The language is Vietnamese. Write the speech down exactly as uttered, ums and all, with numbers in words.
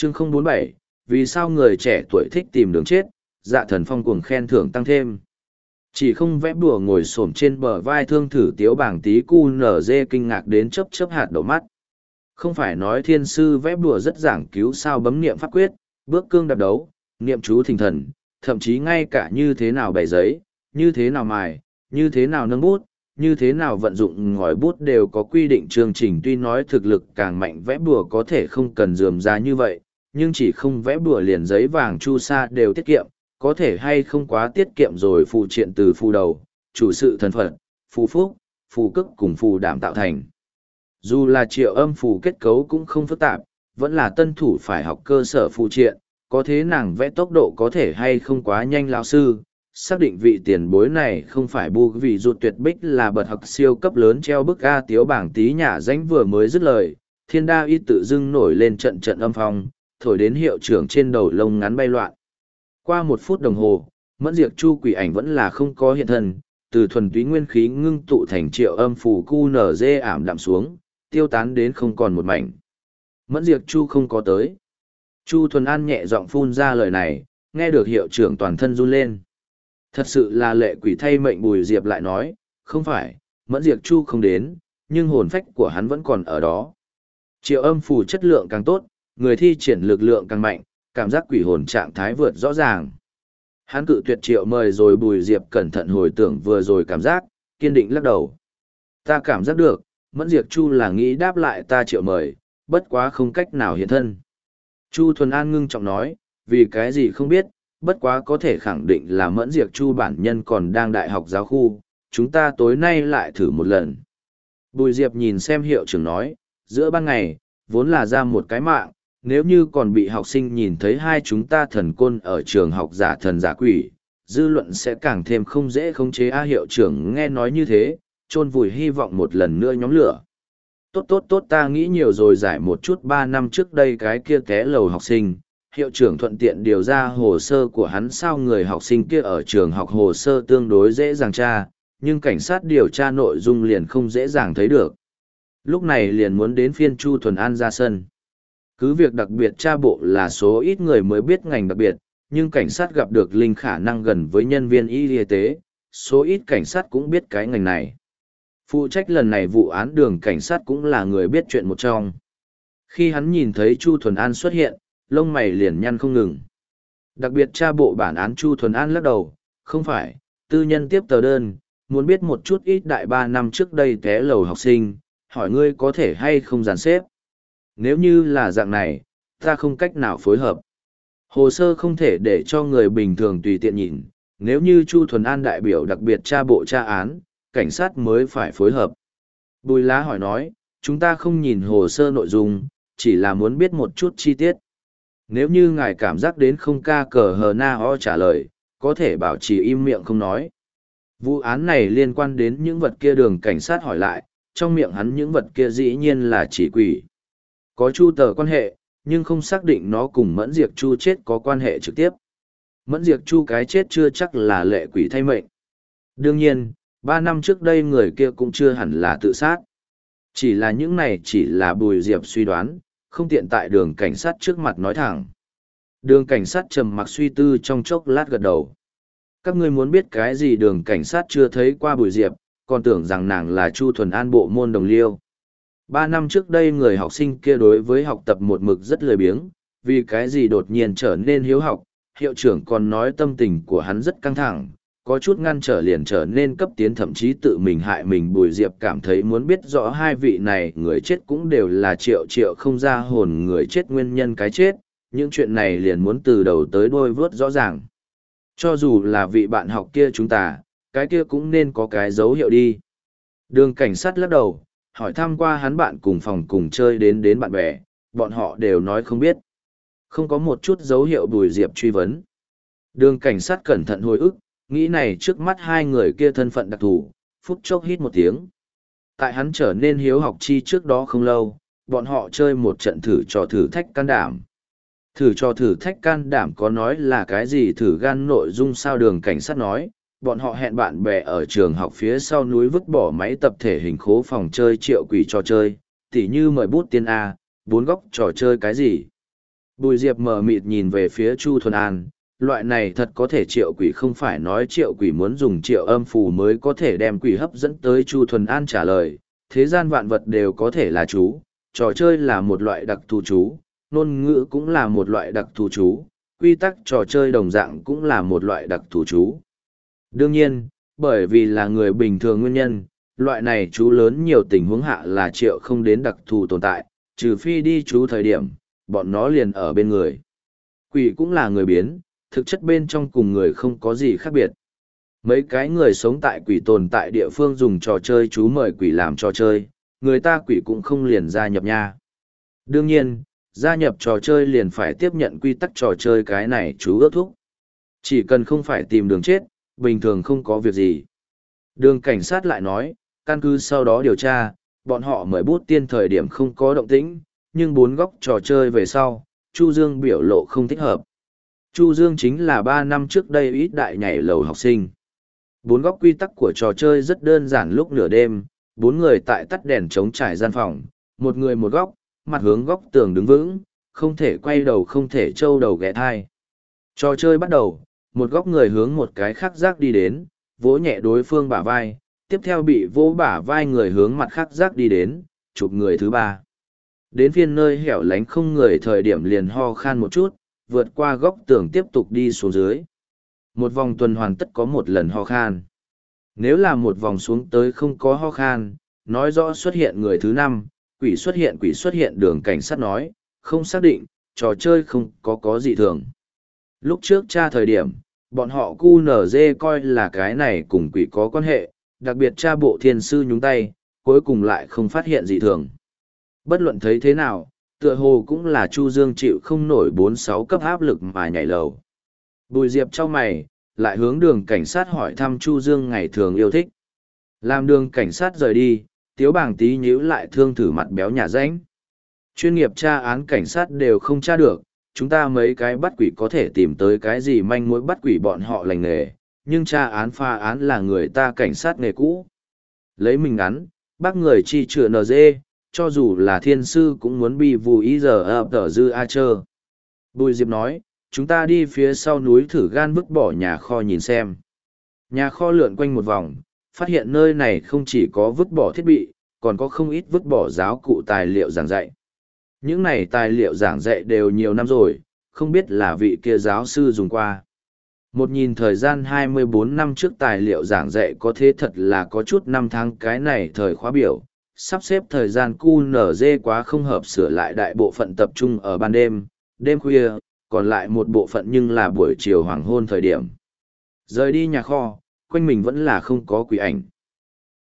Chương không bốn bảy, vì sao người trẻ tuổi thích tìm đường chết, Dạ Thần Phong cuồng khen thưởng tăng thêm. Chỉ không vẽ đùa ngồi xổm trên bờ vai thương thử tiếu bảng tí cu nở dê kinh ngạc đến chớp chớp hạt đậu mắt. Không phải nói thiên sư vẽ đùa rất giảng cứu sao bấm niệm pháp quyết, bước cương đạp đấu, niệm chú thình thần, thậm chí ngay cả như thế nào bày giấy, như thế nào mài, như thế nào nâng bút, như thế nào vận dụng ngòi bút đều có quy định chương trình. Tuy nói thực lực càng mạnh vẽ bùa có thể không cần dườm ra như vậy, nhưng chỉ không vẽ bùa liền giấy vàng chu sa đều tiết kiệm, có thể hay không quá tiết kiệm rồi phụ triện từ phù đầu, chủ sự thần phật, phù phúc, phù cức cùng phù đảm tạo thành. Dù là triệu âm phù kết cấu cũng không phức tạp, vẫn là tân thủ phải học cơ sở phụ triện, có thế nàng vẽ tốc độ có thể hay không quá nhanh lão sư. Xác định vị tiền bối này không phải bu vì rụt tuyệt bích là bật học siêu cấp lớn treo bức A tiếu bảng tí nhà danh vừa mới dứt lời, thiên đa y tự dưng nổi lên trận trận âm phong, thổi đến hiệu trưởng trên đầu lông ngắn bay loạn. Qua một phút đồng hồ, mẫn diệt chu quỷ ảnh vẫn là không có hiện thân, từ thuần túy nguyên khí ngưng tụ thành triệu âm phù cu nở dê ảm đạm xuống, tiêu tán đến không còn một mảnh. Mẫn diệt chu không có tới. Chu Thuần An nhẹ giọng phun ra lời này, nghe được hiệu trưởng toàn thân run lên. Thật sự là lệ quỷ thay mệnh. Bùi Diệp lại nói, không phải, Mẫn Diệp Chu không đến, nhưng hồn phách của hắn vẫn còn ở đó. Triệu âm phù chất lượng càng tốt, người thi triển lực lượng càng mạnh, cảm giác quỷ hồn trạng thái vượt rõ ràng. Hắn cự tuyệt triệu mời rồi. Bùi Diệp cẩn thận hồi tưởng vừa rồi cảm giác, kiên định lắc đầu. Ta cảm giác được, Mẫn Diệp Chu là nghĩ đáp lại ta triệu mời, bất quá không cách nào hiện thân. Chu Thuần An ngưng trọng nói, vì cái gì không biết, bất quá có thể khẳng định là Mẫn Diệp Chu bản nhân còn đang đại học giáo khu, chúng ta tối nay lại thử một lần. Bùi Diệp nhìn xem hiệu trưởng nói, giữa ban ngày, vốn là ra một cái mạng, nếu như còn bị học sinh nhìn thấy hai chúng ta thần côn ở trường học giả thần giả quỷ, dư luận sẽ càng thêm không dễ khống chế. A hiệu trưởng nghe nói như thế, chôn vùi hy vọng một lần nữa nhóm lửa. Tốt tốt tốt, ta nghĩ nhiều rồi, giải một chút ba năm trước đây cái kia té lầu học sinh. Hiệu trưởng thuận tiện điều ra hồ sơ của hắn. Sao người học sinh kia ở trường học hồ sơ tương đối dễ dàng tra, nhưng cảnh sát điều tra nội dung liền không dễ dàng thấy được. Lúc này liền muốn đến phiên Chu Thuần An ra sân. Cứ việc đặc biệt tra bộ là số ít người mới biết ngành đặc biệt, nhưng cảnh sát gặp được Linh khả năng gần với nhân viên y tế, số ít cảnh sát cũng biết cái ngành này. Phụ trách lần này vụ án đường cảnh sát cũng là người biết chuyện một trong. Khi hắn nhìn thấy Chu Thuần An xuất hiện, lông mày liền nhăn không ngừng. Đặc biệt tra bộ bản án. Chu Thuần An lắc đầu, không phải, tư nhân tiếp tờ đơn, muốn biết một chút ít đại ba năm trước đây té lầu học sinh, hỏi ngươi có thể hay không dàn xếp. Nếu như là dạng này, ta không cách nào phối hợp. Hồ sơ không thể để cho người bình thường tùy tiện nhìn, nếu như Chu Thuần An đại biểu đặc biệt tra bộ tra án, cảnh sát mới phải phối hợp. Bùi Lá hỏi nói, chúng ta không nhìn hồ sơ nội dung, chỉ là muốn biết một chút chi tiết. Nếu như ngài cảm giác đến không ca cờ hờ na ho trả lời, có thể bảo trì im miệng không nói. Vụ án này liên quan đến những vật kia. Đường cảnh sát hỏi lại, trong miệng hắn những vật kia dĩ nhiên là chỉ quỷ. Có Chu tờ quan hệ, nhưng không xác định nó cùng Mẫn Diệp Chu chết có quan hệ trực tiếp. Mẫn Diệp Chu cái chết chưa chắc là lệ quỷ thay mệnh. Đương nhiên, ba năm trước đây người kia cũng chưa hẳn là tự sát. Chỉ là những này chỉ là Bùi Diệp suy đoán, không tiện tại đường cảnh sát trước mặt nói thẳng. Đường cảnh sát trầm mặc suy tư trong chốc lát gật đầu. Các ngươi muốn biết cái gì? Đường cảnh sát chưa thấy qua Bùi Diệp, còn tưởng rằng nàng là Chu Thuần An bộ môn đồng liêu. Ba năm trước đây người học sinh kia đối với học tập một mực rất lười biếng, vì cái gì đột nhiên trở nên hiếu học. Hiệu trưởng còn nói tâm tình của hắn rất căng thẳng, có chút ngăn trở liền trở nên cấp tiến, thậm chí tự mình hại mình. Bùi Diệp cảm thấy muốn biết rõ hai vị này người chết cũng đều là triệu triệu không ra hồn người chết nguyên nhân cái chết, những chuyện này liền muốn từ đầu tới đuôi vớt rõ ràng. Cho dù là vị bạn học kia chúng ta, cái kia cũng nên có cái dấu hiệu đi. Đường cảnh sát lắc đầu, hỏi thăm qua hắn bạn cùng phòng cùng chơi đến đến bạn bè, bọn họ đều nói không biết. Không có một chút dấu hiệu. Bùi Diệp truy vấn. Đường cảnh sát cẩn thận hồi ức, nghĩ này trước mắt hai người kia thân phận đặc thù, phút chốc hít một tiếng. Tại hắn trở nên hiếu học chi trước đó không lâu, bọn họ chơi một trận thử trò thử thách can đảm. Thử trò thử thách can đảm có nói là cái gì? Thử gan nội dung sao? Đường cảnh sát nói, bọn họ hẹn bạn bè ở trường học phía sau núi vứt bỏ máy tập thể hình khố phòng chơi triệu quỷ trò chơi, tỉ như mời bút tiên A, bốn góc trò chơi cái gì. Bùi Diệp mờ mịt nhìn về phía Chu Thuần An, loại này thật có thể triệu quỷ, không phải nói triệu quỷ muốn dùng triệu âm phù mới có thể đem quỷ hấp dẫn tới. Chu Thuần An trả lời, thế gian vạn vật đều có thể là chú, trò chơi là một loại đặc thù chú, ngôn ngữ cũng là một loại đặc thù chú, quy tắc trò chơi đồng dạng cũng là một loại đặc thù chú. Đương nhiên, bởi vì là người bình thường nguyên nhân, loại này chú lớn nhiều tình huống hạ là triệu không đến đặc thù tồn tại, trừ phi đi chú thời điểm, bọn nó liền ở bên người. Quỷ cũng là người biến, thực chất bên trong cùng người không có gì khác biệt. Mấy cái người sống tại quỷ tồn tại địa phương dùng trò chơi chú mời quỷ làm trò chơi, người ta quỷ cũng không liền gia nhập nha. Đương nhiên, gia nhập trò chơi liền phải tiếp nhận quy tắc trò chơi, cái này chú ước thúc. Chỉ cần không phải tìm đường chết, bình thường không có việc gì. Đường cảnh sát lại nói, căn cứ sau đó điều tra, bọn họ mời bút tiên thời điểm không có động tĩnh, nhưng bốn góc trò chơi về sau, Chu Dương biểu lộ không thích hợp. Chu Dương chính là ba năm trước đây ít đại nhảy lầu học sinh. Bốn góc quy tắc của trò chơi rất đơn giản, lúc nửa đêm, bốn người tại tắt đèn chống trải gian phòng, một người một góc, mặt hướng góc tường đứng vững, không thể quay đầu, không thể trâu đầu ghé thai. Trò chơi bắt đầu, một góc người hướng một cái khác giác đi đến, vỗ nhẹ đối phương bả vai, tiếp theo bị vỗ bả vai người hướng mặt khác giác đi đến, chụp người thứ ba. Đến phiên nơi hẻo lánh không người thời điểm liền ho khan một chút, vượt qua góc tường tiếp tục đi xuống dưới. Một vòng tuần hoàn tất có một lần ho khan. Nếu là một vòng xuống tới không có ho khan, nói rõ xuất hiện người thứ năm, quỷ xuất hiện quỷ xuất hiện. Đường cảnh sát nói, không xác định, trò chơi không có có gì thường. Lúc trước tra thời điểm, bọn họ cu nở dê coi là cái này cùng quỷ có quan hệ, đặc biệt tra bộ thiên sư nhúng tay, cuối cùng lại không phát hiện gì thường. Bất luận thấy thế nào, tựa hồ cũng là Chu Dương chịu không nổi bốn sáu cấp áp lực mà nhảy lầu. Bùi Diệp trao mày, lại hướng đường cảnh sát hỏi thăm Chu Dương ngày thường yêu thích. Làm đường cảnh sát rời đi, Tiếu Bàng Tý nhíu lại thương thử mặt béo nhà ránh. Chuyên nghiệp tra án cảnh sát đều không tra được, chúng ta mấy cái bắt quỷ có thể tìm tới cái gì manh mối, bắt quỷ bọn họ lành nghề, nhưng tra án pha án là người ta cảnh sát nghề cũ. Lấy mình ngắn, bác người chi chữa nờ dê, cho dù là thiên sư cũng muốn bị vù ý giờ ập tờ dư a chơ. Bùi Diệp nói, chúng ta đi phía sau núi thử gan vứt bỏ nhà kho nhìn xem. Nhà kho lượn quanh một vòng, phát hiện nơi này không chỉ có vứt bỏ thiết bị, còn có không ít vứt bỏ giáo cụ tài liệu giảng dạy. Những này tài liệu giảng dạy đều nhiều năm rồi, không biết là vị kia giáo sư dùng qua. Một nhìn thời gian hai mươi bốn năm trước tài liệu giảng dạy có thế thật là có chút năm tháng, cái này thời khóa biểu, sắp xếp thời gian cu nở dê quá không hợp, sửa lại đại bộ phận tập trung ở ban đêm, đêm khuya, còn lại một bộ phận nhưng là buổi chiều hoàng hôn thời điểm. Rời đi nhà kho, quanh mình vẫn là không có quỷ ảnh.